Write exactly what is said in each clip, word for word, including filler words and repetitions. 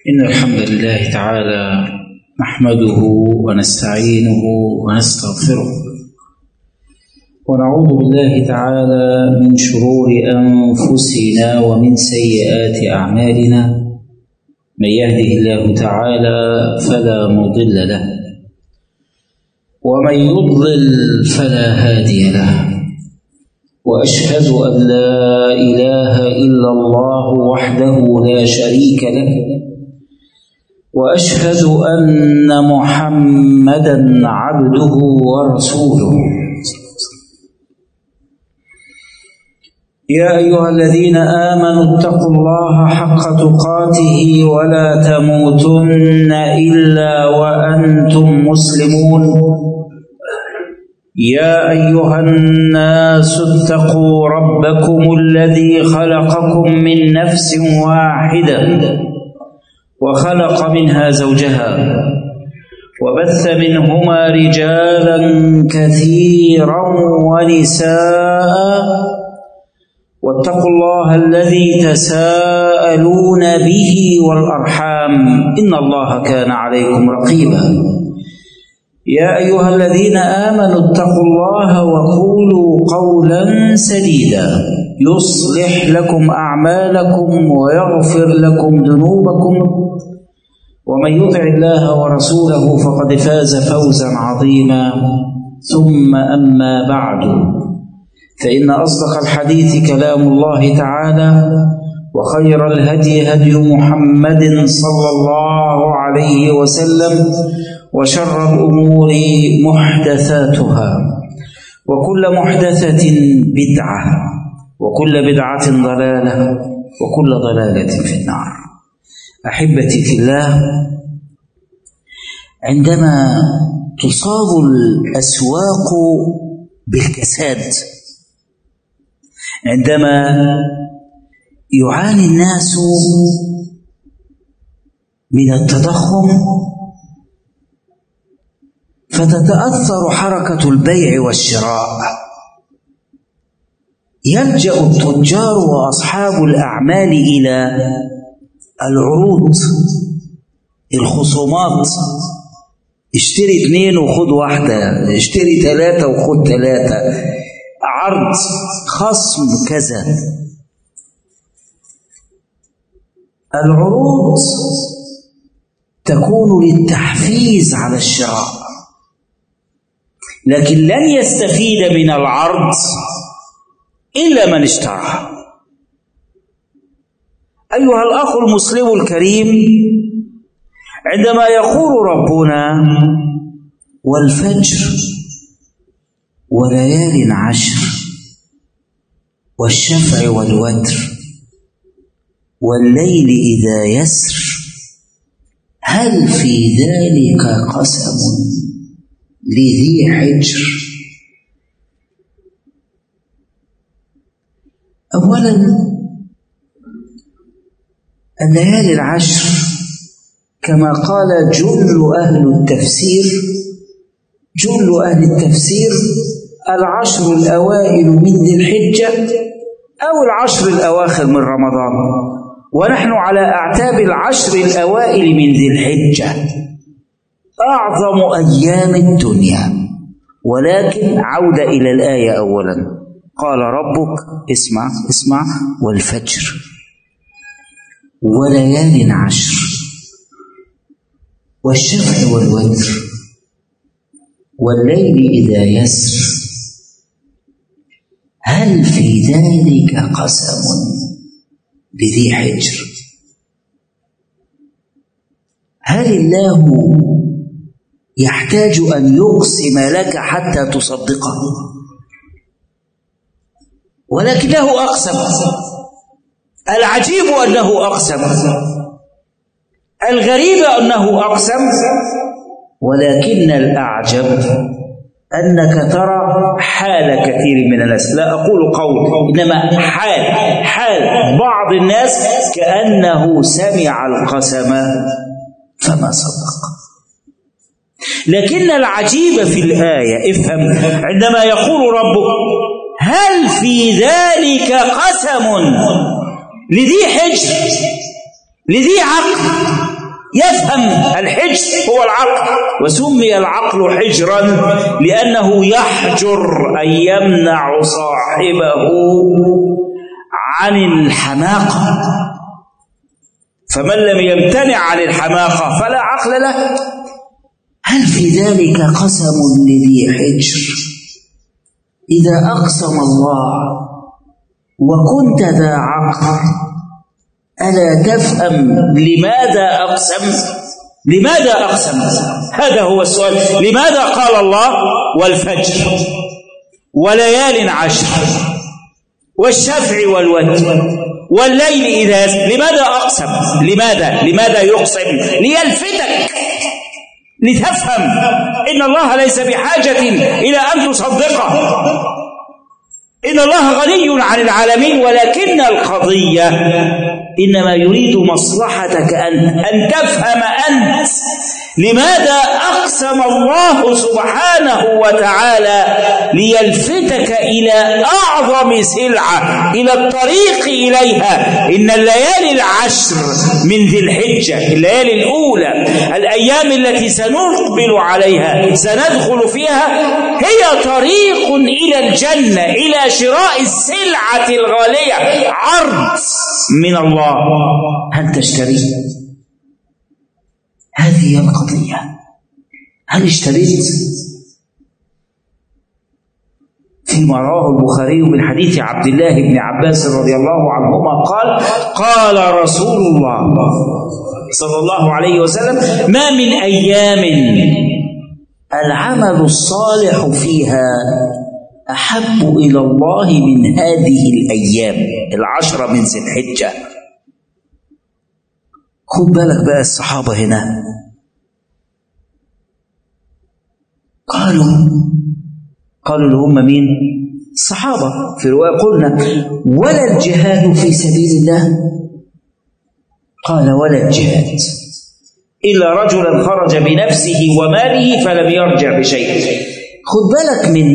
إن الحمد لله تعالى نحمده ونستعينه ونستغفره ونعوذ بالله تعالى من شرور أنفسنا ومن سيئات أعمالنا. من يهده الله تعالى فلا مضل له ومن يضلل فلا هادي له، وأشهد أن لا إله إلا الله وحده لا شريك له، وأشهد أن محمدًا عبده ورسوله. يا أيها الذين آمنوا اتقوا الله حق تقاته ولا تموتن إلا وأنتم مسلمون. يا أيها الناس اتقوا ربكم الذي خلقكم من نفس واحدة وخلق منها زوجها وبث منهما رجالا كثيرا ونساء، واتقوا الله الذي تساءلون به والأرحام إن الله كان عليكم رقيبا. يا أيها الذين آمنوا اتقوا الله وقولوا قولا سديدا يصلح لكم أعمالكم ويغفر لكم ذنوبكم، ومن يطع الله ورسوله فقد فاز فوزا عظيما. ثم أما بعد، فإن أصدق الحديث كلام الله تعالى، وخير الهدي هدي محمد صلى الله عليه وسلم، وشر الأمور محدثاتها، وكل محدثة بدعة، وكل بدعة ضلالة، وكل ضلالة في النار. أحبتي في الله، عندما تصاب الأسواق بالكساد، عندما يعاني الناس من التضخم، فتتأثر حركة البيع والشراء، يلجأ التجار وأصحاب الأعمال إلى العروض، الخصومات، اشتري اثنين وخد واحدة، اشتري ثلاثة وخد ثلاثة، عرض، خصم، كذا. العروض تكون للتحفيز على الشراء، لكن لن يستفيد من العرض إلا من اشترى. أيها الأخ المسلم الكريم، عندما يقول ربنا والفجر وليال عشر والشفع والوتر والليل إذا يسر، هل في ذلك قسم لذي حجر؟ أولا، الليالي العشر كما قال جل أهل التفسير، جل أهل التفسير العشر الأوائل من ذي الحجة أو العشر الأواخر من رمضان، ونحن على أعتاب العشر الأوائل من ذي الحجة، أعظم أيام الدنيا. ولكن عودة إلى الآية أولا، قال ربك، اسمع اسمع، والفجر وليال عشر والشفع والوتر والليل إذا يسر، هل في ذلك قسم لذي حجر؟ هل الله يحتاج أن يقسم لك حتى تصدقه؟ ولكنه أقسم. العجيب أنه أقسم، الغريب أنه أقسم، ولكن الأعجب أنك ترى حال كثير من الناس، لا أقول قول، إنما حال حال بعض الناس كأنه سمع القسم فما صدق. لكن العجيب في الآية، افهم، عندما يقول ربك هل في ذلك قسم لذي حجر لذي عقل تفهم الحجر هو العقل، وسمي العقل حجرا لأنه يحجر أي يمنع صاحبه عن الحماقة، فمن لم يمتنع عن الحماقة فلا عقل له. هل في ذلك قسم لذي حجر؟ إذا أقسم الله وكنت ذا عقل ألا تفهم لماذا أقسم؟ لماذا أقسم؟ هذا هو السؤال. لماذا قال الله والفجر وليال عشر والشفع والوتر والليل إذا يسر؟ لماذا أقسم؟ لماذا؟ لماذا يقسم؟ ليلفتك لتفهم إن الله ليس بحاجة إلى أن تصدقه، إن الله غني عن العالمين، ولكن القضية إنما يريد مصلحتك أن أن تفهم أنت لماذا أقسم الله سبحانه وتعالى ليلفتك إلى أعظم سلعة، إلى الطريق إليها. إن الليالي العشر من ذي الحجة، الليالي الأولى، الأيام التي سنقبل عليها سندخل فيها، هي طريق إلى الجنة، إلى شراء السلعة الغالية، عرض من الله هل تشتري؟ هذه القضية. هل اشتريت؟ فيما رواه البخاري من حديث عبد الله بن عباس رضي الله عنهما قال قال رسول الله صلى الله عليه وسلم: ما من أيام العمل الصالح فيها أحب إلى الله من هذه الأيام العشرة من ذي الحجة. خد بالك بقى الصحابة هنا قالوا قالوا اللي هم مين؟ الصحابة. في رواية قلنا: ولا الجهاد في سبيل الله؟ قال: ولا الجهاد إلا رجلا خرج بنفسه وماله فلم يرجع بشيء. خد بالك من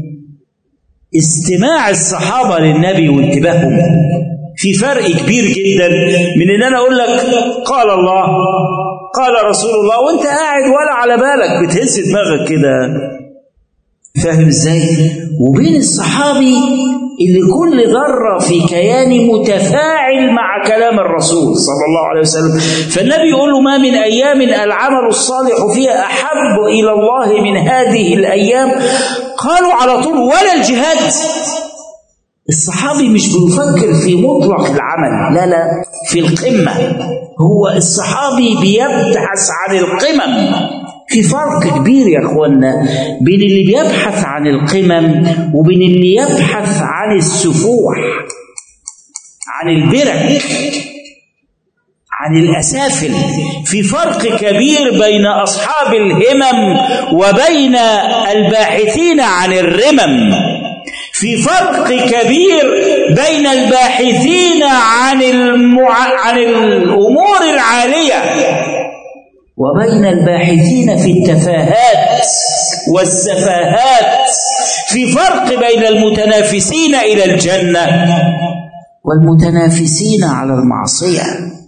استماع الصحابة للنبي وانتباههم. في فرق كبير جدا من ان انا اقول لك قال الله قال رسول الله وانت قاعد ولا على بالك بتهز دماغك كده، فاهم ازاي؟ وبين الصحابي اللي كل ذره في كيانه متفاعل مع كلام الرسول صلى الله عليه وسلم. فالنبي يقول له: ما من ايام العمل الصالح فيها احب الى الله من هذه الايام. قالوا على طول: ولا الجهاد؟ الصحابي مش بيفكر في مطلق العمل، لا لا، في القمة. هو الصحابي بيبحث عن القمم. في فرق كبير يا اخوانا بين اللي بيبحث عن القمم وبين اللي يبحث عن السفوح، عن البرك، عن الأسافل. في فرق كبير بين أصحاب الهمم وبين الباحثين عن الرمم. في فرق كبير بين الباحثين عن المع... عن الأمور العالية وبين الباحثين في التفاهات والسفاهات. في فرق بين المتنافسين إلى الجنة والمتنافسين على المعصية.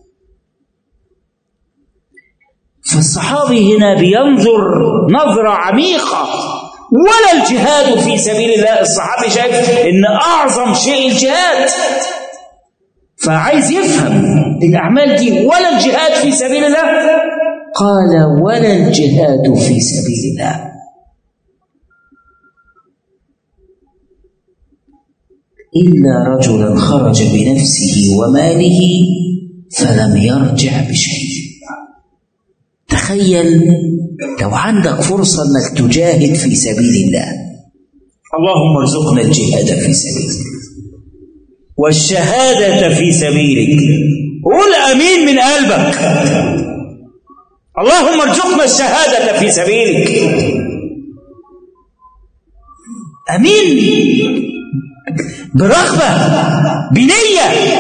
فالصحابي هنا بينظر نظرة عميقة. ولا الجهاد في سبيل الله. الصحابي شايف ان اعظم شيء الجهاد، فعايز يفهم الاعمال دي. ولا الجهاد في سبيل الله؟ قال: ولا الجهاد في سبيل الله الا رجلا خرج بنفسه وماله فلم يرجع بشيء. تخيل لو عندك فرصة أنك تجاهد في سبيل الله. اللهم ارزقنا الجهاد في سبيلك والشهادة في سبيلك. قول أمين من قلبك. اللهم ارزقنا الشهادة في سبيلك. أمين برغبة، بنية.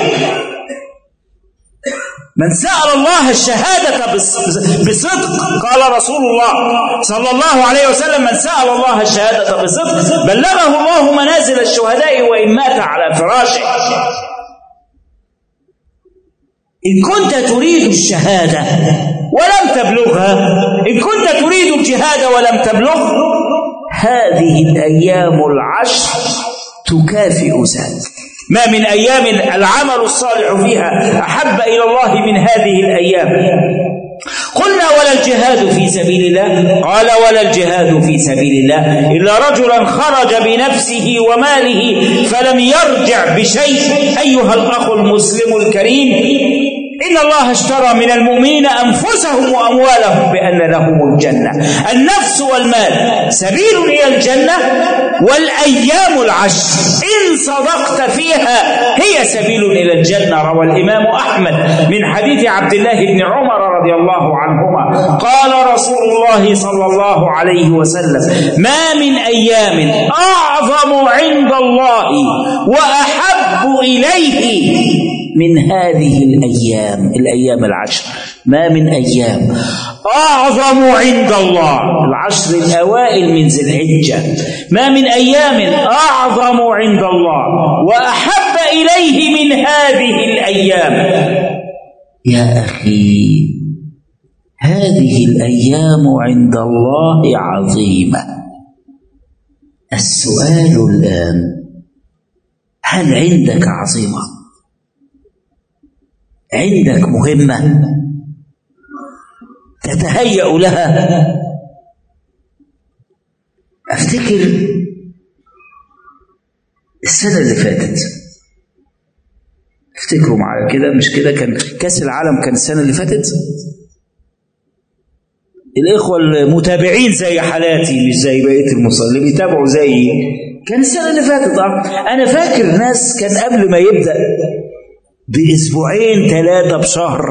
من سأل الله الشهادة بصدق، قال رسول الله صلى الله عليه وسلم: من سأل الله الشهادة بصدق بلغه الله منازل الشهداء وإن مات على فراشه. إن كنت تريد الشهادة ولم تبلغها، إن كنت تريد الجهاد ولم تبلغ، هذه الأيام العشر تكافئ ذلك. ما من أيام العمل الصالح فيها أحب إلى الله من هذه الأيام. قلنا ولا الجهاد في سبيل الله، قال ولا الجهاد في سبيل الله إلا رجلا خرج بنفسه وماله فلم يرجع بشيء. أيها الأخ المسلم الكريم، إن الله اشترى من المؤمنين أنفسهم وأموالهم بأن لهم الجنة. النفس والمال سبيل إلى الجنة، والأيام العشر إن صدقت فيها هي سبيل إلى الجنة. روى الإمام أحمد من حديث عبد الله بن عمر رضي الله عنهما قال رسول الله صلى الله عليه وسلم: ما من أيام أعظم عند الله وأحب إليه من هذه الأيام، الأيام العشر. ما من أيام أعظم عند الله، العشر الأوائل من ذي الحجة، ما من أيام أعظم عند الله وأحب إليه من هذه الأيام. يا أخي، هذه الأيام عند الله عظيمة. السؤال الآن: هل عندك عظيمة؟ عندك مهمة تتهيأ لها؟ أفتكر السنة اللي فاتت، افتكروا معايا كده، مش كده؟ كان كأس العالم كان السنة اللي فاتت. الإخوة المتابعين زي حالاتي، مش زي بقية المصلين اللي بيتابعوا زي، كان السنة اللي فاتت. أنا فاكر ناس كان قبل ما يبدأ بأسبوعين ثلاثة بشهر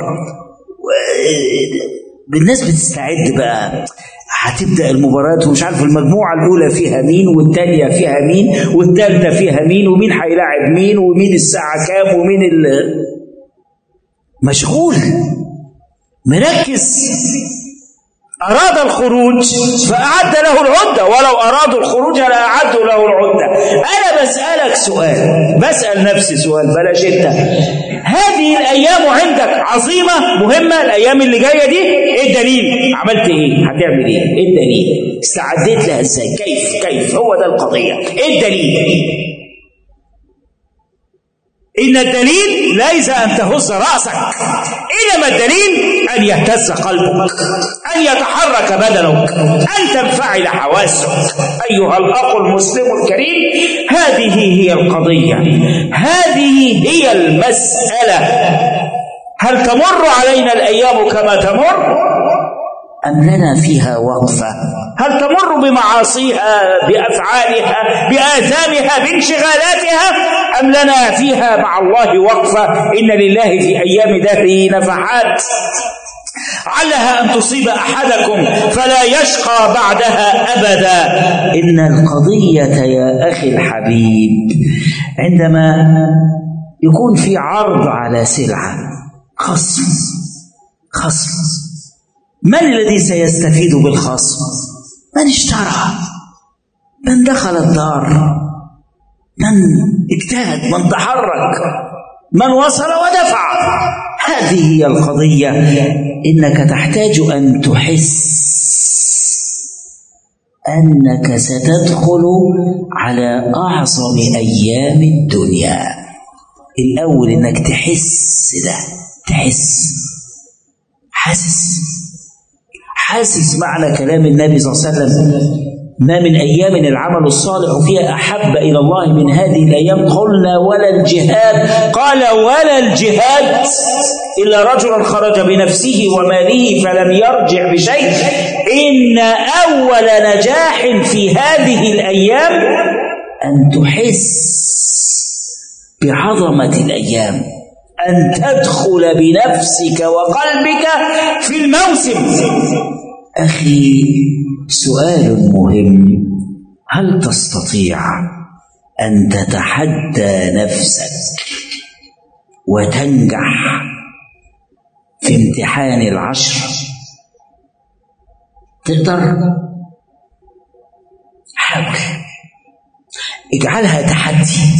الناس بتستعد بقى، هتبدأ المباريات ومش عارف المجموعة الأولى فيها مين والثانية فيها مين والثالثة فيها مين ومين هيلاعب مين ومين الساعة كام ومين ال... مشغول مركز. أراد الخروج فأعد له العدة، ولو أرادوا الخروج لأعدوا له العدة. أنا بسألك سؤال، بسأل نفسي سؤال، بلاش أنت. هذه الأيام عندك عظيمة مهمة؟ الأيام اللي جاية دي إيه الدليل؟ عملت إيه؟ هتعمل إيه؟ إيه الدليل؟ استعديت لها إزاي؟ كيف؟ كيف؟ هو ده القضية. إيه الدليل؟ إن الدليل ليس أن تهز رأسك، إنما الدليل أن يهتز قلبك، أن يتحرك بدنك، أن تنفعل حواسك. أيها الأخ المسلم الكريم، هذه هي القضية، هذه هي المسألة. هل تمر علينا الأيام كما تمر أم لنا فيها وقفة؟ هل تمر بمعاصيها، بأفعالها، بآثامها، بانشغالاتها، أم لنا فيها مع الله وقفة؟ إن لله في أيام دهره نفحات علها أن تصيب أحدكم فلا يشقى بعدها أبدا. إن القضية يا أخي الحبيب عندما يكون في عرض على سلعة، خصم خصم، من الذي سيستفيد بالخصم؟ من اشترى، من دخل الدار، من اجتهد، من تحرك، من وصل ودفع. هذه هي القضية. إنك تحتاج أن تحس أنك ستدخل على أعظم أيام الدنيا. الأول إنك تحس ده، تحس، حاسس حاسس معنى كلام النبي صلى الله عليه وسلم: ما من أيام العمل الصالح فيها أحب إلى الله من هذه الأيام. قلنا ولا الجهاد، قال ولا الجهاد إلا رجلا خرج بنفسه وماله فلم يرجع بشيء. إن أول نجاح في هذه الأيام أن تحس بعظمة الأيام، أن تدخل بنفسك وقلبك في الموسم. أخي، سؤال مهم: هل تستطيع أن تتحدى نفسك وتنجح في امتحان العشر؟ تقدر؟ حاول، اجعلها تحدي،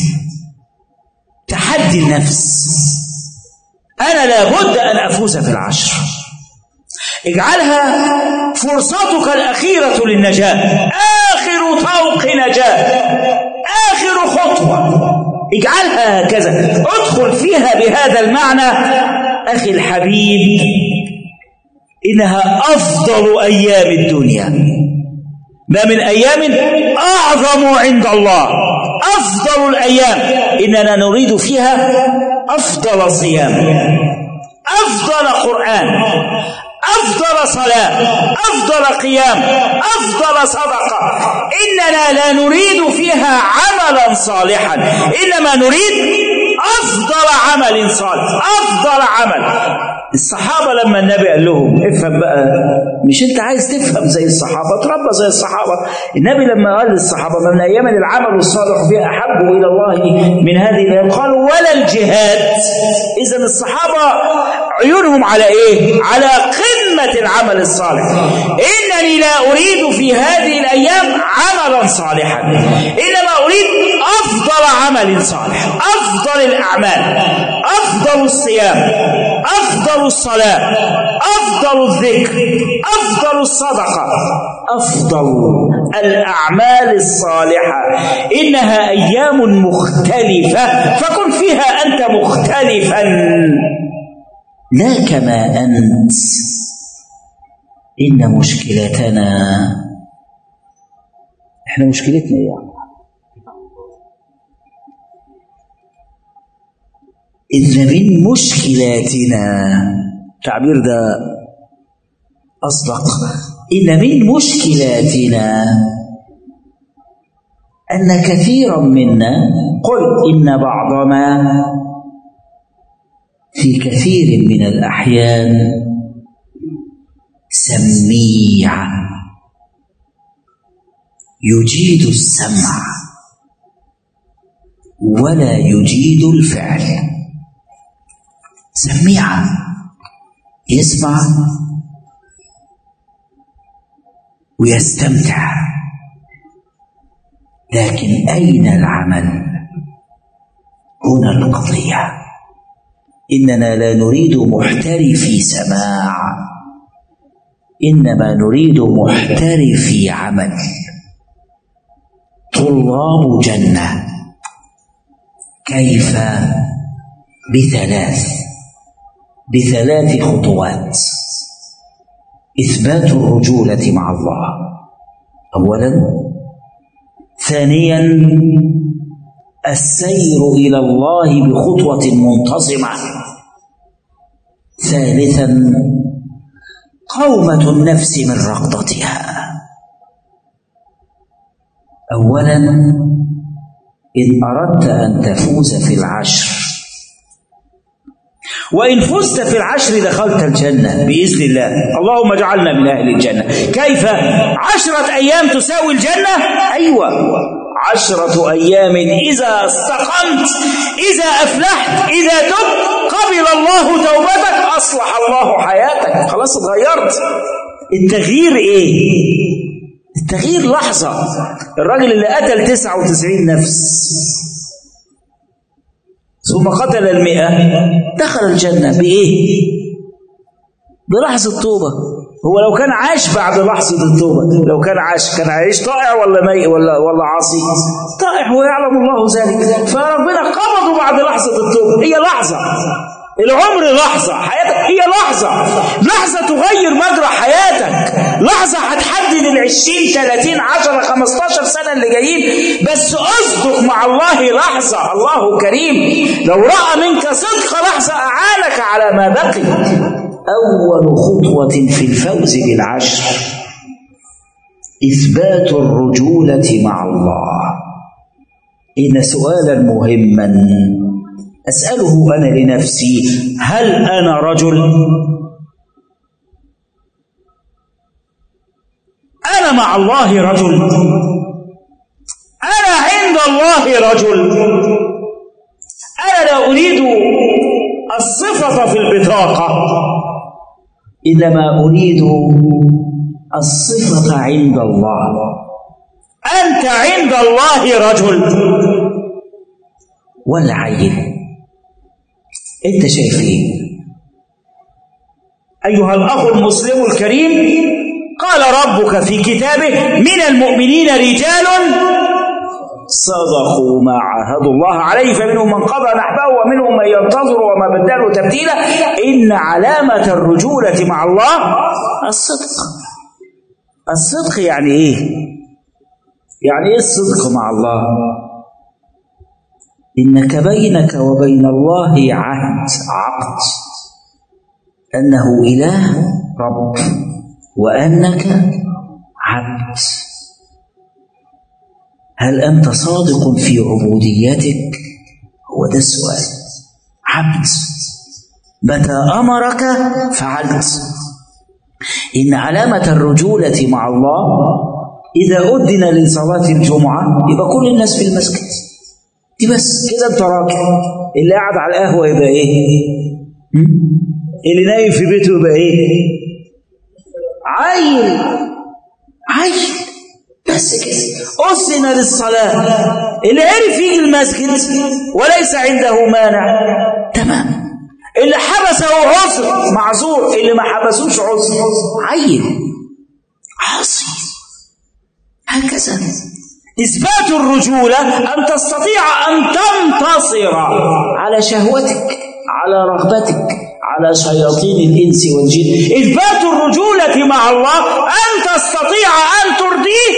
تحدي النفس. أنا لابد أن أفوز في العشر. اجعلها فرصتك الأخيرة للنجاة، آخر طوق نجاة، آخر خطوة، اجعلها هكذا، ادخل فيها بهذا المعنى. أخي الحبيب، إنها أفضل أيام الدنيا، ما من أيام أعظم عند الله، أفضل الأيام، إننا نريد فيها أفضل صيام، أفضل قرآن، أفضل صلاة، أفضل قيام، أفضل صدقة. إننا لا نريد فيها عملا صالحا، إنما نريد أفضل عمل صالح، أفضل عمل. الصحابة لما النبي قال لهم افهم بقى، مش انت عايز تفهم زي الصحابة، تربى زي الصحابة. النبي لما قال للصحابة من أيام العمل الصالح فيها أحب إلى الله من هذه الأيام، قالوا ولا الجهاد. إذن الصحابة عيونهم على إيه؟ على قمة العمل الصالح. إنني لا أريد في هذه الأيام عملا صالحا، إنما أريد أفضل عمل صالح، أفضل الأعمال، أفضل الصيام، أفضل الصلاة، أفضل الذكر، أفضل الصدقة، أفضل الأعمال الصالحة. إنها أيام مختلفة، فكن فيها أنت مختلفا لا كما أنت. إن مشكلتنا، إحنا مشكلتنا إيه؟ إن من مشكلاتنا، تعبير ده أصدق، إن من مشكلاتنا أن كثيرا منا، قل إن بعضنا في كثير من الأحيان سميع، يجيد السمع ولا يجيد الفعل. سميعة، يسمع ويستمتع، لكن أين العمل؟ هنا القضية. إننا لا نريد محترفي سماع، إنما نريد محترفي عمل، طلاب جنة. كيف؟ بثلاث بثلاث خطوات. إثبات الرجولة مع الله أولا، ثانيا السير إلى الله بخطوة منتظمة، ثالثا قومة النفس من رغضتها. أولا، إن أردت أن تفوز في العشر، وإن فزت في العشر دخلت الجنة بإذن الله، اللهم اجعلنا من أهل الجنة. كيف؟ عشرة أيام تساوي الجنة؟ أيوة، عشرة أيام إذا استقمت، إذا أفلحت، إذا تبت، قبل الله توبتك، أصلح الله حياتك، خلاص اتغيرت. التغيير إيه؟ التغيير لحظة. الراجل اللي قتل تسعة وتسعين نفس ثم قتل المئة دخل الجنة بإيه؟ بلحظة توبة. هو لو كان عاش بعد لحظة التوبة، لو كان عاش كان عايش طائع ولا مي ولا ولا عاصي؟ طائع، ويعلم الله ذلك. فربنا قبضه بعد لحظة التوبة. هي لحظة، العمر لحظة، حياتك هي لحظة، لحظة تغير مجرى حياتك، لحظة هتحدد العشرين ثلاثين عشرة خمستاشر سنة اللي جايين. بس أصدق مع الله لحظة، الله كريم، لو رأى منك صدق لحظة أعانك على ما بقي. أول خطوة في الفوز بالعشر إثبات الرجولة مع الله. إن سؤالا مهما أسأله أنا لنفسي، هل أنا رجل؟ أنا مع الله رجل؟ أنا عند الله رجل؟ أنا لا أريد الصفة في البطاقة، إنما أريد الصفة عند الله. أنت عند الله رجل ولا عين؟ أنت شايف إيه؟ أيها الأخ المسلم الكريم، قال ربك في كتابه: من المؤمنين رجال صدقوا ما عاهدوا الله عليه فمنهم من قضى نحبه ومنهم من ينتظر وما بدلوا تبديلا. إن علامة الرجولة مع الله الصدق. الصدق يعني إيه؟ يعني إيه الصدق مع الله؟ إنك بينك وبين الله عهد عقد أنه إله رب وأنك عبد. هل أنت صادق في عبوديتك؟ هو ده السؤال. عبد، متى أمرك فعلت. إن علامة الرجولة مع الله إذا أذن لصلاة الجمعة يبقى كل الناس في المسجد، دي بس كده أنت راكع. اللي قاعد على القهوة يبقى إيه؟ اللي نايم في بيته يبقى إيه؟ عيل عيل بس كده. أذن للصلاة، اللي عرف يجي المسجد وليس عنده مانع تمام. اللي حبسه عذر معذور، اللي ما حبسوش عذر عيل عاصي. هكذا إثبات الرجولة أن تستطيع أن تنتصر على شهوتك، على رغبتك، على شياطين الإنس والجن. إثبات الرجولة مع الله أن تستطيع أن ترضيه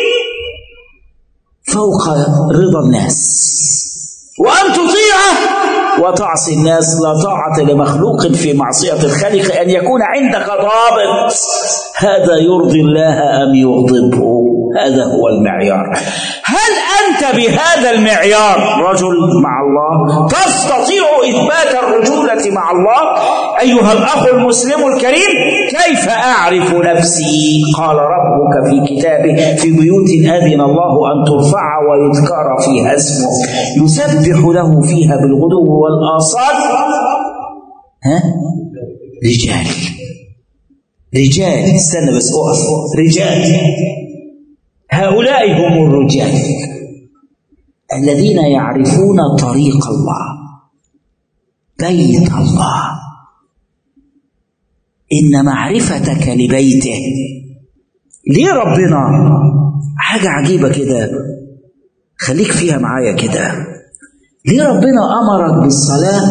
فوق رضا الناس، وأن تطيعه وتعصي الناس. لا طاعة لمخلوق في معصية الخالق. أن يكون عندك ضابط، هذا يرضي الله أم يغضبه، هذا هو المعيار. هل أنت بهذا المعيار رجل مع الله؟ تستطيع إثبات الرجولة مع الله؟ أيها الأخ المسلم الكريم، كيف أعرف نفسي؟ قال ربك في كتابه: في بيوت أذن الله أن ترفع ويذكر فيها اسمه يسبح له فيها بالغدو والآصال ها رجال. رجال استنى بس أقف. رجال، هؤلاء هم الرجال الذين يعرفون طريق الله، بيت الله. إن معرفتك لبيته، ليه ربنا حاجة عجيبة كده، خليك فيها معايا كده. ليه ربنا أمرك بالصلاة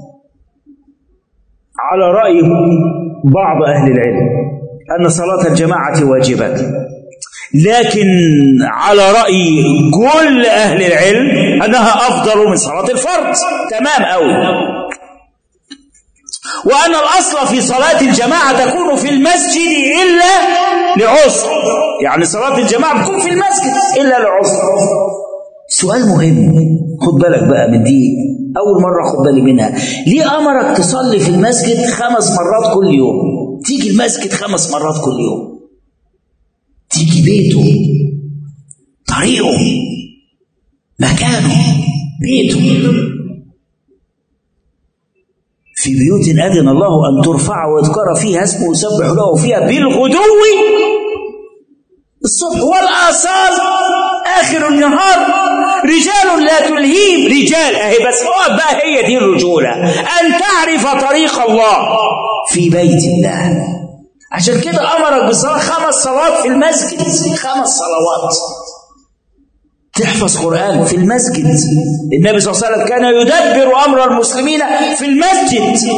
على رأي بعض أهل العلم أن صلاة الجماعة واجبة، لكن على رأي كل أهل العلم أنها أفضل من صلاة الفرض؟ تمام أوي. وأن الأصل في صلاة الجماعة تكون في المسجد إلا لعذر، يعني صلاة الجماعة تكون في المسجد إلا لعذر. سؤال مهم، خد بالك بقى من دي، أول مرة خد بالي منها. ليه أمرك تصلي في المسجد خمس مرات كل يوم؟ تيجي المسجد خمس مرات كل يوم، تيجي بيته، طريقه، مكانه، بيته. في بيوت أذن الله أن ترفع ويذكر فيها اسمه يسبح له فيها بالغدو الصبح والآصال آخر النهار. رجال لا تلهيهم، رجال أهي بس اقعد بقى، هي دي الرجولة، أن تعرف طريق الله في بيت الله. عشان كده أمرك بالصلاة خمس صلوات في المسجد، خمس صلوات. تحفظ قرآن في المسجد. النبي صلى الله عليه وسلم كان يدبر أمر المسلمين في المسجد.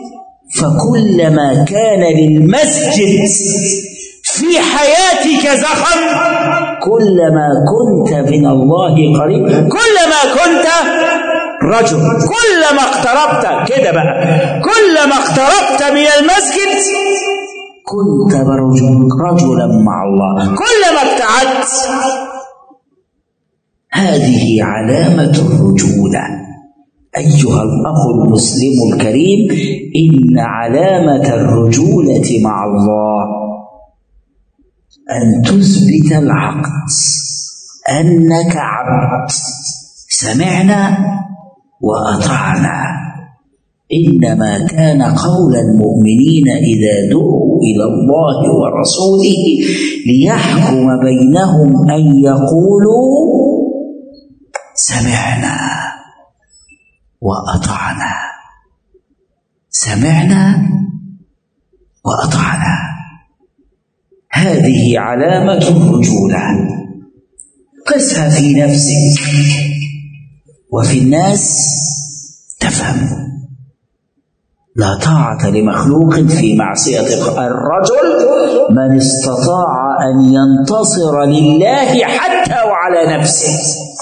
فكلما كان للمسجد في حياتك زخم كلما كنت من الله قريب، كلما كنت رجل، كلما اقتربت كده بقى، كلما اقتربت من المسجد كنت رجلا مع الله، كلما ابتعدت. هذه علامة الرجولة. أيها الأخ المسلم الكريم، إن علامة الرجولة مع الله أن تثبت العقد أنك عبد، سمعنا وأطعنا. إنما كان قول المؤمنين إذا دعوا إلى الله ورسوله ليحكم بينهم أن يقولوا سمعنا وأطعنا. سمعنا وأطعنا. هذه علامة الرجولة. قسها في نفسك وفي الناس تفهم. لا طاعة لمخلوق في معصية الرجل من استطاع أن ينتصر لله حتى وعلى نفسه.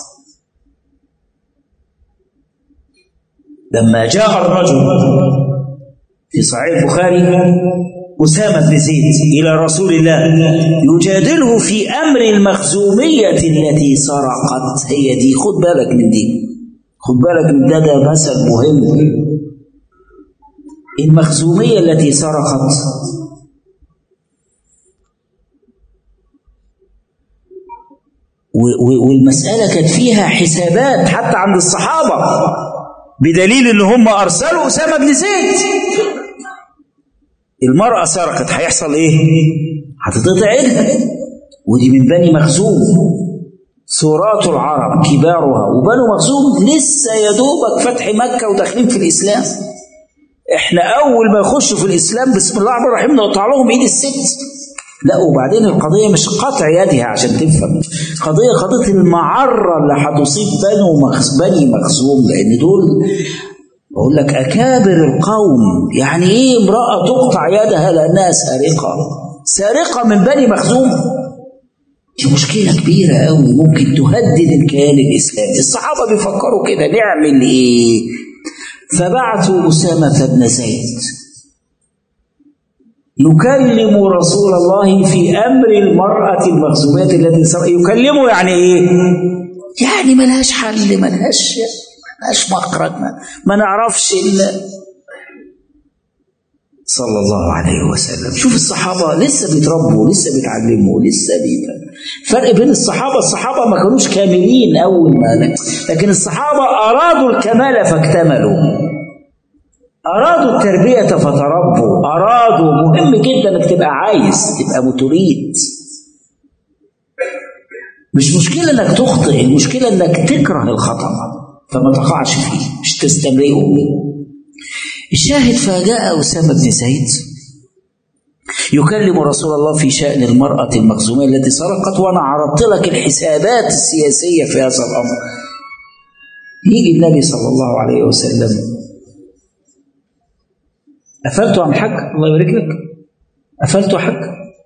لما جاء الرجل في صحيح البخاري أسامة بن زيد إلى رسول الله يجادله في أمر المخزومية التي سرقت، هي دي، خد بالك من دي، خد بالك من ده، ده مثل مهم. المخزومية التي سرقت والمسألة كانت فيها حسابات حتى عند الصحابة، بدليل ان هم ارسلوا أسامة بن زيد. المرأة سرقت، هيحصل ايه؟ هتتقطع ايدها، ودي من بني مخزوم، ثورات العرب كبارها، وبنو مخزوم لسه يا دوبك فتح مكة وداخلين في الإسلام. احنا اول ما يخشوا في الإسلام بسم الله الرحمن الرحيم نقطع لهم ايد الست. لا، وبعدين القضية مش قطع يدها عشان تفهم، قضية قضية المعرة اللي هتصيب بنو مخز بني مخزوم، لأن دول بقول لك أكابر القوم. يعني إيه امرأة تقطع يدها لأنها سارقة؟ سارقة من بني مخزوم، دي مشكلة كبيرة أوي، ممكن تهدد الكيان الإسلامي. الصحابة بيفكروا كده، نعمل إيه؟ فبعثوا أسامة بن زيد يكلم رسول الله في أمر المرأة المخزومية التي سرقت. يكلمه يعني إيه؟ يعني ملهاش حل، ملهاش ملهاش مخرج، ما, ما نعرفش إلا صلى الله عليه وسلم. شوف الصحابة لسه بيتربوا، لسه بيتعلموا، لسه بيتعلموا. فرق بين الصحابة، الصحابة ما كانوش كاملين أول ما، لكن الصحابة أرادوا الكمال فاكتملوا، أرادوا التربية فتربوا، أرادوا. مهم جدا انك تبقى عايز، تبقى متريد. مش مشكلة انك تخطئ، المشكلة انك تكره الخطأ فما تقعش فيه، مش تستمرئه. الشاهد، فجاء أسامة بن زيد يكلم رسول الله في شأن المرأة المخزومية التي سرقت، وأنا عرضت لك الحسابات السياسية في هذا الأمر. يجي النبي صلى الله عليه وسلم، أفلتوا عن حق، الله يبارك لك، أفلتوا حق،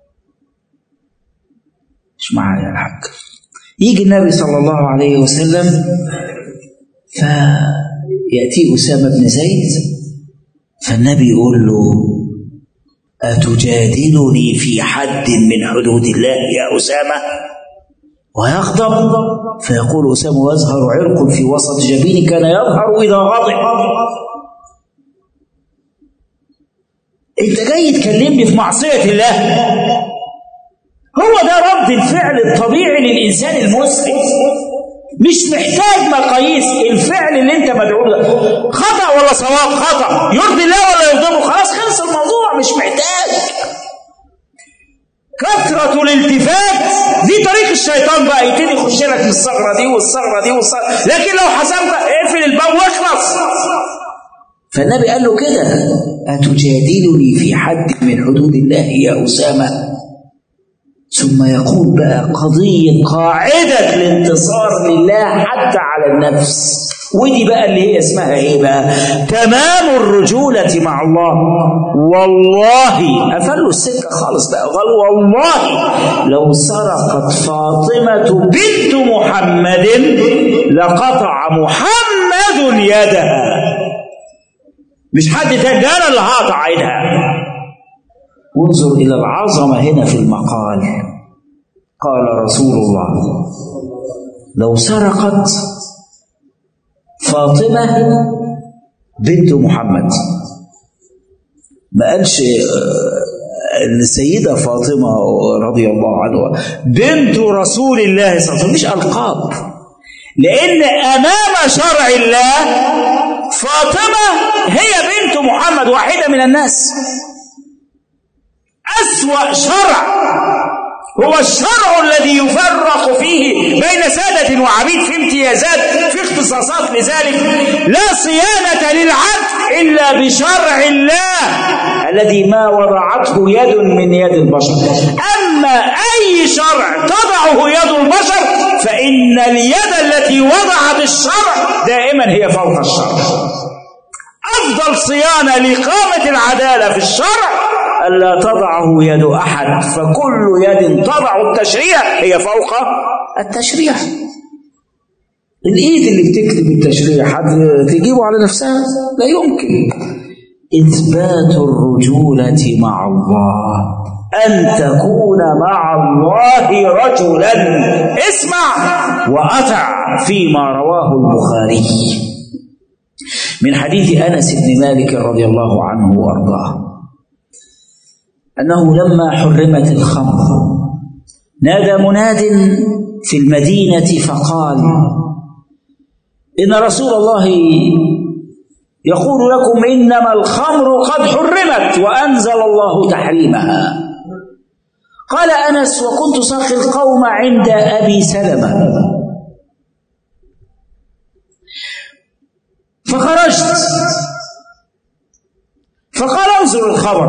مش معايا الحق. يجي النبي صلى الله عليه وسلم فيأتي أسامة بن زيد، فالنبي يقول له: أتجادلني في حد من حدود الله يا أسامة؟ ويغضب، فيقول أسامة: ويظهر عرق في وسط جبينه كان يظهر إذا غضب. انت جاي تكلمني في معصية الله؟ هو ده رد الفعل الطبيعي للإنسان المسلم. مش محتاج مقاييس. الفعل اللي انت مدعو له خطأ ولا صواب؟ خطأ. يرضي الله ولا يغضبه؟ خلاص خلص الموضوع، مش محتاج كثرة الالتفات. دي طريق الشيطان بقى، يبتدي يخش لك من الثغرة دي والثغرة دي والثغرة، لكن لو حسبت اقفل الباب واخلص. فالنبي قال له كده: أتجادلني في حد من حدود الله يا أسامة؟ ثم يقول بقى قضية قاعدة الانتصار لله حتى على النفس، ودي بقى اللي هي اسمها ايه بقى؟ تمام الرجولة مع الله. والله قفلوا السكة خالص بقى، قال: والله لو سرقت فاطمة بنت محمد لقطع محمد يدها. مش حد تاني، انا اللي هقطع ايدها. وانظر الى العظمه هنا في المقال. قال رسول الله: لو سرقت فاطمه بنت محمد، ما قالش السيده فاطمه رضي الله عنها بنت رسول الله صلى الله عليه وسلم، مش القاب، لان امام شرع الله فاطمة هي بنت محمد، واحدة من الناس. أسوأ شرع هو الشرع الذي يفرق فيه بين سادة وعبيد في امتيازات، في اختصاصات. لذلك لا صيانة للعبد إلا بشرع الله الذي ما وضعته يد من يد البشر. أما أي شرع تضعه يد البشر فإن اليد التي وضعت الشرع دائما هي فوق الشرع. أفضل صيانة لإقامة العدالة في الشرع ألا تضعه يد أحد، فكل يد تضع التشريع هي فوق التشريع. الإيد اللي بتكتب التشريع حد تجيبه على نفسها؟ لا يمكن. إثبات الرجولة مع الله، أن تكون مع الله رجلا اسمع وأطع، فيما رواه البخاري من حديث أنس بن مالك رضي الله عنه وأرضاه أنه لما حرمت الخمر نادى مناد في المدينة فقال: إن رسول الله يقول لكم إنما الخمر قد حرمت وأنزل الله تحريمها. قال أنس: وكنت ساقي القوم عند أبي سلمة، فخرجت فقال: انظر الخبر.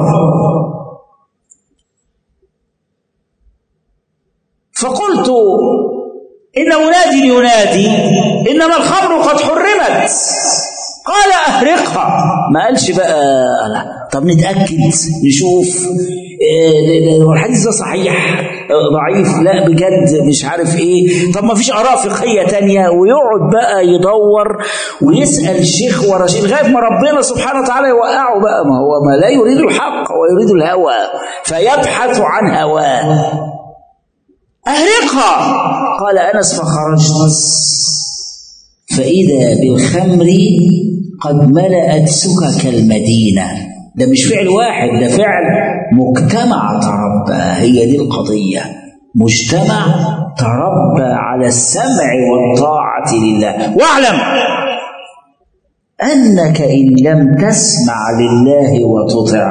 فقلت: إن مناد ينادي إنما الخمر قد حرمت. قال: أهرقها. ما قالش بقى لا. طب نتأكد نشوف الحديث ده صحيح ضعيف، لا بجد مش عارف ايه، طب ما فيش آراء فقهية تانية، ويقعد بقى يدور ويسأل شيخ ورا شيخ لغاية ما ربنا سبحانه وتعالى يوقعه بقى. ما هو ما لا يريد الحق ويريد الهوى فيبحث عن هواه. أهرقها. قال أنس: فخرجت فإذا بالخمر قد ملأت سكك المدينة. ده مش فعل واحد، ده فعل مجتمع تربى. هي دي القضية، مجتمع تربى على السمع والطاعة لله. واعلم أنك إن لم تسمع لله وتطع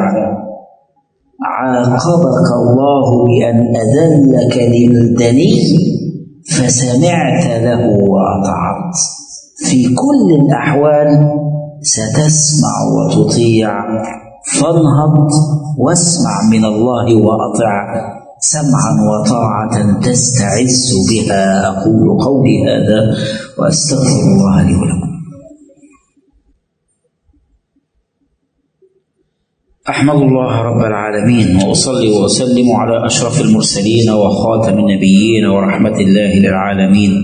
عاقبك الله بأن أذلك للدني فسمعت له وأطعت. في كل الأحوال ستسمع وتطيع، فانهض واسمع من الله وأطع سمعا وطاعة تستعز بها. أقول قولي هذا وأستغفر الله لي ولكم. أحمد الله رب العالمين وأصلي وأسلم على أشرف المرسلين وخاتم النبيين ورحمة الله للعالمين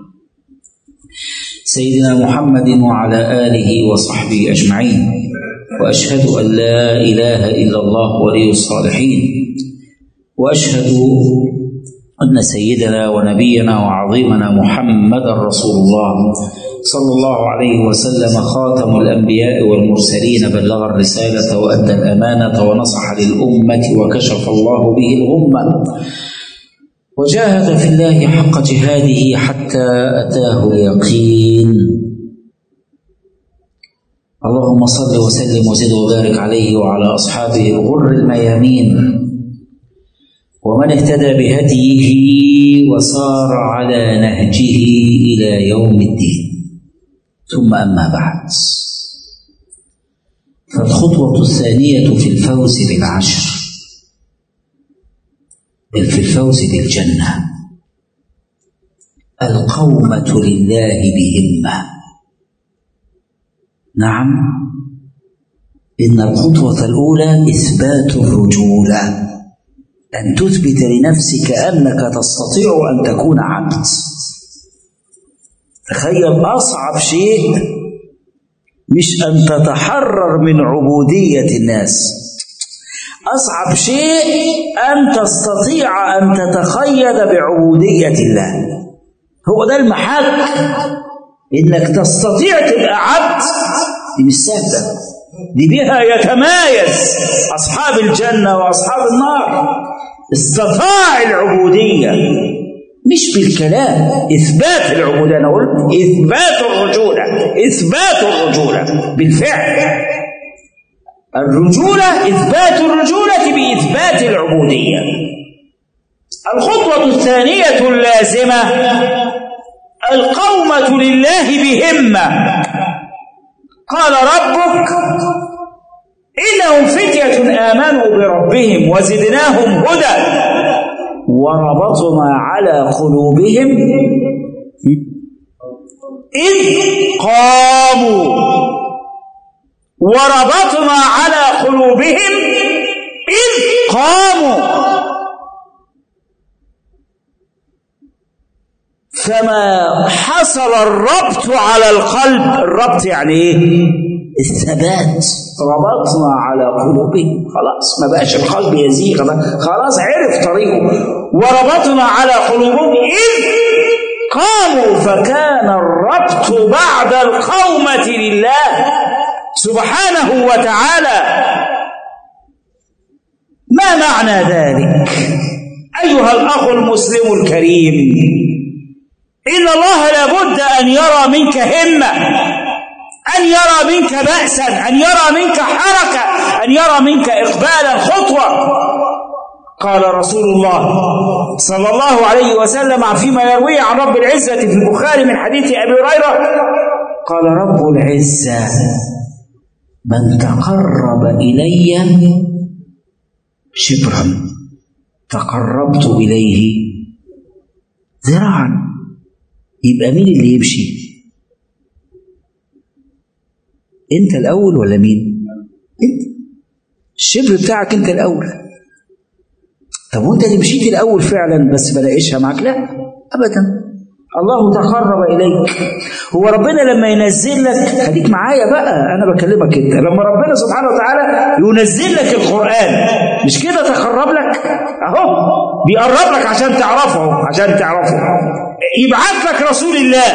سيدنا محمد وعلى آله وصحبه أجمعين. وأشهد أن لا إله إلا الله ولي الصالحين، وأشهد أن سيدنا ونبينا وعظيمنا محمد رسول الله صلى الله عليه وسلم خاتم الأنبياء والمرسلين، بلغ الرسالة وأدى الأمانة ونصح للأمة وكشف الله به الغمة، وجاهد في الله حق جهاده حتى أتاه اليقين. اللهم صل وسلم وزد وبارك عليه وعلى أصحابه الغر الميامين ومن اهتدى بهديه وسار على نهجه إلى يوم الدين. ثم أما بعد، فالخطوة الثانية في الفوز بالعشر، بل في الفوز بالجنة، القومة لله بهمة. نعم، إن الخطوة الأولى إثبات الرجولة، أن تثبت لنفسك أنك تستطيع أن تكون عبد. تخيل أصعب شيء مش أن تتحرر من عبودية الناس، أصعب شيء أن تستطيع أن تتقيد بعبودية الله. هو ده المحك، إنك تستطيع تبقى عبد. دي مش سهلة، دي بها يتمايز أصحاب الجنة وأصحاب النار. استطاع العبودية مش بالكلام، إثبات العبودية. أنا قلت إثبات الرجولة، إثبات الرجولة بالفعل. الرجولة إثبات الرجولة بإثبات العبودية. الخطوة الثانية اللازمة القومة لله بهمة. قال ربك إنهم فتية آمنوا بربهم وزدناهم هدى وربطنا على قلوبهم إذ قاموا وربطنا على قلوبهم إذ قاموا فما حصل الربط على القلب. الربط يعني ايه؟ الثبات. ربطنا على قلوبهم، خلاص ما بقاش القلب يزيغ، خلاص عرف طريقه. وربطنا على قلوبهم إذ قاموا فكان الربط بعد القومة لله سبحانه وتعالى. ما معنى ذلك أيها الأخ المسلم الكريم؟ إن الله لابد أن يرى منك همة، أن يرى منك بأسا، أن يرى منك حركة، أن يرى منك إقبالا خطوة. قال رسول الله صلى الله عليه وسلم فيما يرويه عن رب العزة في البخاري من حديث أبي هريرة قال رب العزة من تقرب إلي شبرا تقربت إليه ذراعا. يبقى مين اللي يمشي؟ انت الاول ولا مين؟ انت الشبر بتاعك انت الاول. طب وانت اللي مشيت الاول فعلا بس بلاقيشها معك؟ لا ابدا. الله تقرب اليك. هو ربنا لما ينزل لك، خليك معايا بقى انا بكلمك انت، لما ربنا سبحانه وتعالى ينزل لك القرآن مش كده تقرب لك؟ اهو بيقرب لك عشان تعرفه، عشان تعرفه يبعث لك رسول الله.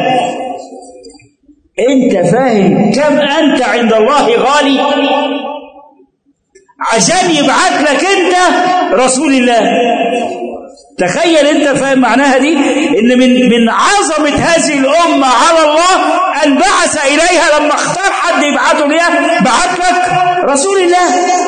انت فاهم كم انت عند الله غالي عشان يبعث لك انت رسول الله؟ تخيل انت فاهم معناها دي؟ ان من من عظمه هذه الامه على الله ان بعث اليها لما اختار حد يبعثه ليها بعث لك رسول الله.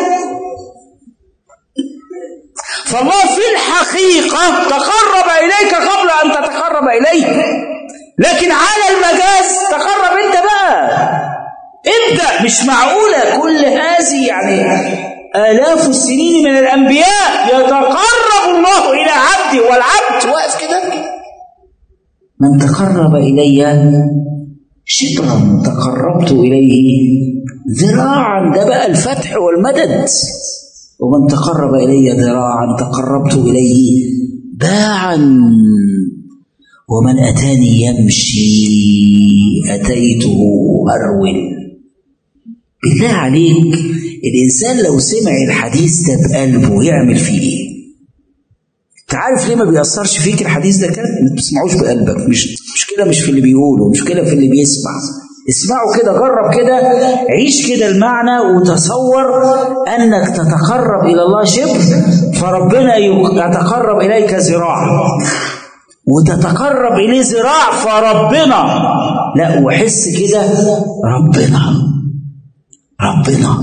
فالله في الحقيقه تقرب اليك قبل ان تتقرب اليه، لكن على المجاز تقرب انت بقى. ابدا. مش معقوله كل هذه يعني آلاف السنين من الأنبياء يتقرب الله إلى عبده والعبد واقف كده. من تقرب إلي شبرا تقربت إليه ذراعا. ده بقى الفتح والمدد. ومن تقرب إلي ذراعا تقربت إليه باعا. ومن أتاني يمشي أتيته هرول. بالله عليك الإنسان لو سمع الحديث ده بقلبه يعمل فيه إيه؟ تعرف ليه ما بيأثرش فيك الحديث ده؟ كده ما بتسمعوش بقلبك. مش مشكلة مش في اللي بيقوله، مشكلة في اللي بيسمع. اسمعوا كده، جرب كده، عيش كده المعنى وتصور أنك تتقرب إلى الله شبر فربنا يتقرب إليك ذراع، وتتقرب إليه ذراع فربنا لا. وحس كده ربنا ربنا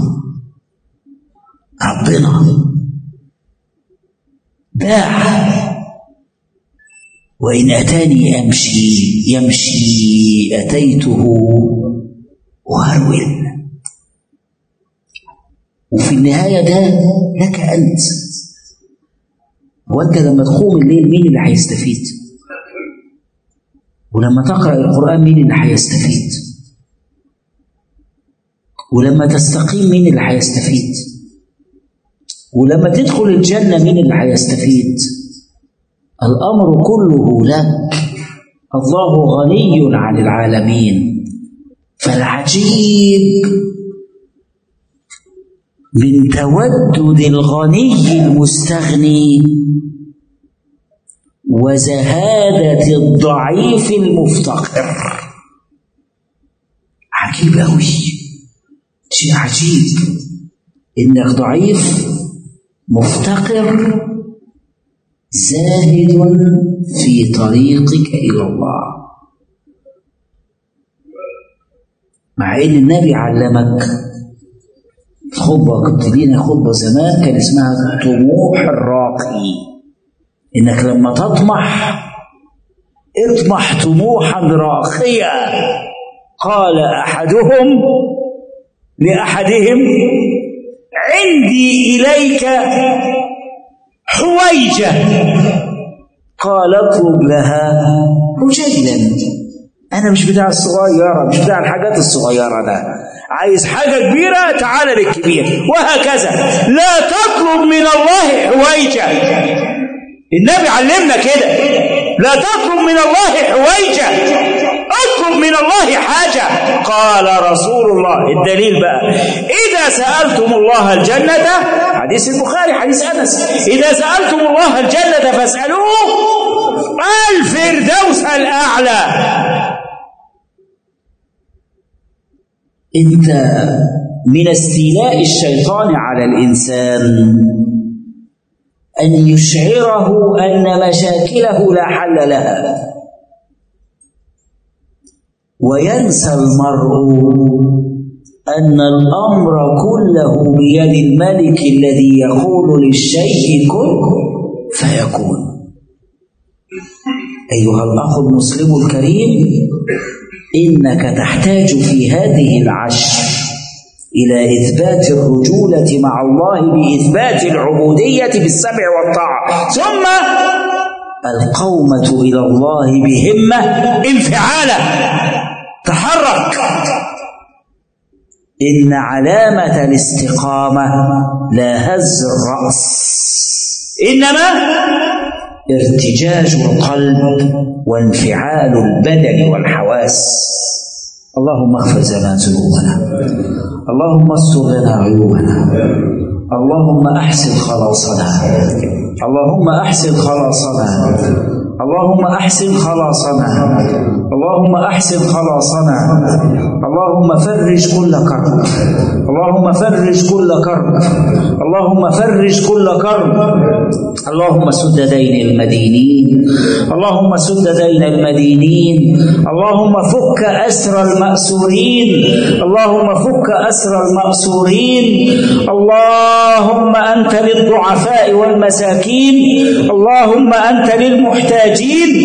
ربنا باع. وإن أتاني أمشي يمشي أتيته وهرول. وفي النهاية ده لك أنت. وأنت لما تقوم الليل مين اللي هيستفيد؟ ولما تقرأ القرآن مين اللي هيستفيد؟ ولما تستقيم مين اللي هيستفيد؟ ولما تدخل الجنة مين اللي هيستفيد؟ الأمر كله لك. الله غني عن العالمين. فالعجيب من تودد الغني المستغني وزهادة الضعيف المفتقر. عجيب أوي، شيء عجيب إنك ضعيف مفتقر زاهد في طريقك إلى الله. مع إن النبي علمك خطبة، كنت لينا خطبة زمان كان اسمها طموح الراقي، إنك لما تطمح اطمح طموحا راقيا. قال أحدهم لأحدهم عندي إليك حويجة. قال اطلب لها رجلا. أنا مش بتاع الصغيرة، مش بتاع الحاجات الصغيرة، ده عايز حاجة كبيرة تعال للكبير، وهكذا. لا تطلب من الله حويجة. النبي علمنا كده، لا تطلب من الله حويجة، اطلب من الله حاجة. قال رسول الله، الدليل بقى، إذا سألتم الله الجنة، حديث البخاري حديث أنس، إذا سألتم الله الجنة فاسألوه الفردوس الأعلى. انت من استيلاء الشيطان على الإنسان أن يشعره أن مشاكله لا حل لها، وينسى المرء أن الأمر كله بيد الملك الذي يقول للشيء كن فيكون. أيها الأخ المسلم الكريم، إنك تحتاج في هذه العشر إلى إثبات الرجولة مع الله بإثبات العبودية بالسمع والطاعة، ثم القومة إلى الله بهمة انفعالة، تحرك. إن علامة الاستقامة لا هز الرأس، إنما ارتجاج القلب وانفعال البدن والحواس. اللهم اغفر لنا ذنوبنا، اللهم استر لنا عيوبنا، اللهم أحسن خلاصنا، اللهم أحسن خلاصنا، اللهم أحسن خلاصنا، اللهم أحسن خلاصنا، اللهم فرج كل كرب، اللهم فرج كل كرب، اللهم فرج كل كرب، اللهم سد دين المدينين، اللهم سد دين المدينين، اللهم فك أسر المأسورين، اللهم فك أسر المأسورين، اللهم أنت للضعفاء والمساكين، اللهم أنت للمحتاجين،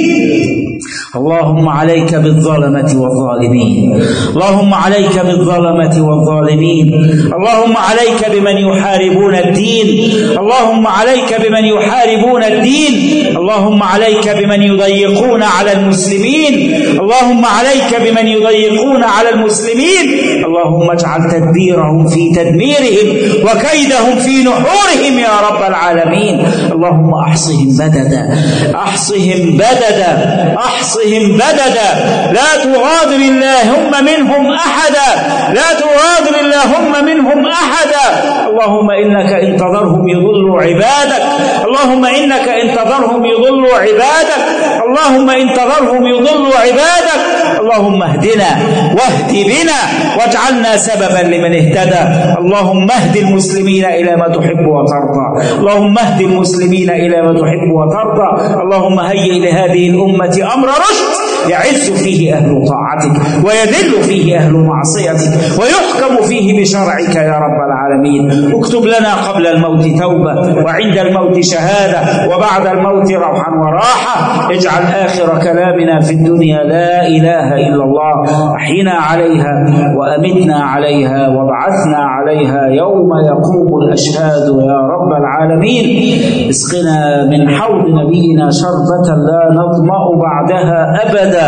اللهم عليك بالظلمة والظالمين، اللهم عليك بالظلمة والظالمين، اللهم عليك بمن يحاربون الدين، اللهم عليك بمن يحاربون الدين، اللهم عليك بمن يضيقون على المسلمين، اللهم عليك بمن يضيقون على المسلمين، اللهم اجعل تدبيرهم في تدميرهم وكيدهم في نحورهم يا رب العالمين. اللهم احصهم بددا، احصهم بددا، احصهم بددا، لا تغادر اللهم منهم احدا، لا تغادر اللهم منهم احدا. اللهم انك ان تذرهم يضلوا عبادك، اللهم انك ان تذرهم يضلوا عبادك، اللهم ان تذرهم يضلوا عبادك. اللهم اهدنا واهد بنا واجعلنا سببا لمن اهتدى. اللهم اهد المسلمين الى ما تحب وترضى، اللهم اهد المسلمين الى ما تحب وترضى. اللهم هيئ لهذه الامه امر رشد يعز فيه أهل طاعتك ويذل فيه أهل معصيتك ويحكم فيه بشرعك يا رب العالمين. اكتب لنا قبل الموت توبة، وعند الموت شهادة، وبعد الموت روحا وراحة. اجعل آخر كلامنا في الدنيا لا إله إلا الله. أحينا عليها وأمتنا عليها وابعثنا عليها يوم يقوم الأشهاد يا رب العالمين. اسقنا من حوض نبينا شربة لا نظمأ بعدها أبدا.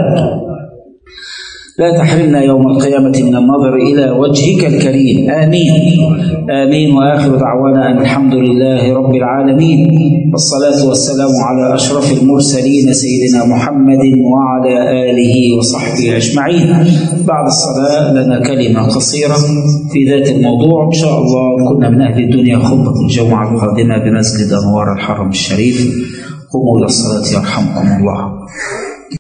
لا تحرمنا يوم القيامة من النظر إلى وجهك الكريم. آمين آمين. وآخر دعوانا أن الحمد لله رب العالمين، والصلاة والسلام على أشرف المرسلين سيدنا محمد وعلى آله وصحبه أجمعين. بعد الصلاة لنا كلمة قصيرة في ذات الموضوع إن شاء الله. كنا من أهل الدنيا خطبة الجمعة القادمة بمسجد أنوار الحرم الشريف. قوموا إلى الصلاة يرحمكم الله.